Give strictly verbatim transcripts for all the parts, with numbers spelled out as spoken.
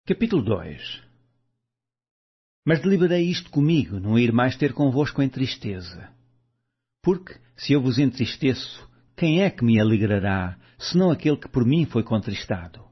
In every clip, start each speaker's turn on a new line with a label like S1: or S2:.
S1: Capítulo dois. Mas deliberei isto comigo, não ir mais ter convosco em tristeza. Porque, se eu vos entristeço, quem é que me alegrará, senão aquele que por mim foi contristado?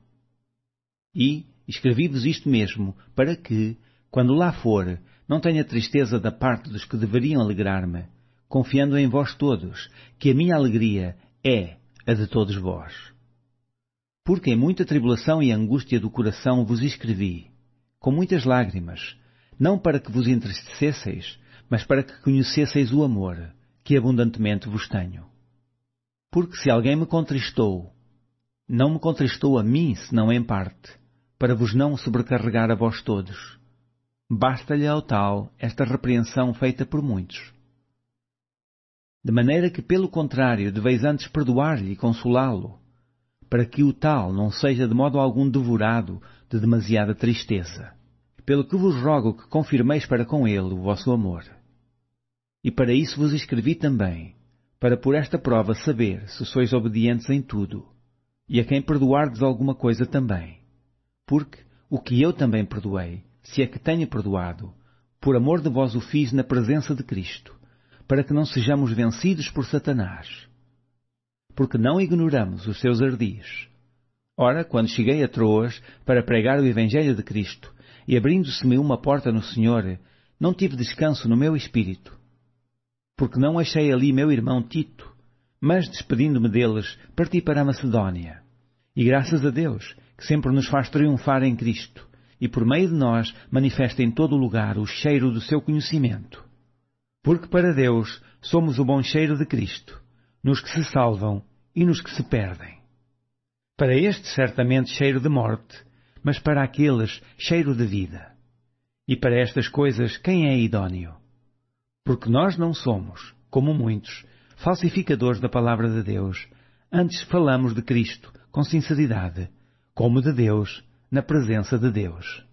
S1: E escrevi-vos isto mesmo, para que, quando lá for, não tenha tristeza da parte dos que deveriam alegrar-me, confiando em vós todos, que a minha alegria é a de todos vós. Porque em muita tribulação e angústia do coração vos escrevi, com muitas lágrimas, não para que vos entristecesseis, mas para que conhecesseis o amor, que abundantemente vos tenho. Porque se alguém me contristou, não me contristou a mim, senão em parte, para vos não sobrecarregar a vós todos. Basta-lhe ao tal esta repreensão feita por muitos. De maneira que, pelo contrário, deveis antes perdoar-lhe e consolá-lo, para que o tal não seja de modo algum devorado de demasiada tristeza. Pelo que vos rogo que confirmeis para com ele o vosso amor. E para isso vos escrevi também, para por esta prova saber se sois obedientes em tudo, e a quem perdoardes alguma coisa também. Porque o que eu também perdoei, se é que tenho perdoado, por amor de vós o fiz na presença de Cristo, para que não sejamos vencidos por Satanás. Porque não ignoramos os seus ardis. Ora, quando cheguei a Troas para pregar o Evangelho de Cristo, e abrindo-se-me uma porta no Senhor, não tive descanso no meu espírito. Porque não achei ali meu irmão Tito, mas, despedindo-me deles, parti para a Macedónia. E graças a Deus, que sempre nos faz triunfar em Cristo, e por meio de nós manifesta em todo o lugar o cheiro do seu conhecimento. Porque para Deus somos o bom cheiro de Cristo, nos que se salvam e nos que se perdem. Para estes certamente cheiro de morte, mas para aqueles cheiro de vida. E para estas coisas quem é idóneo? Porque nós não somos, como muitos, falsificadores da palavra de Deus, antes falamos de Cristo com sinceridade, como de Deus, na presença de Deus.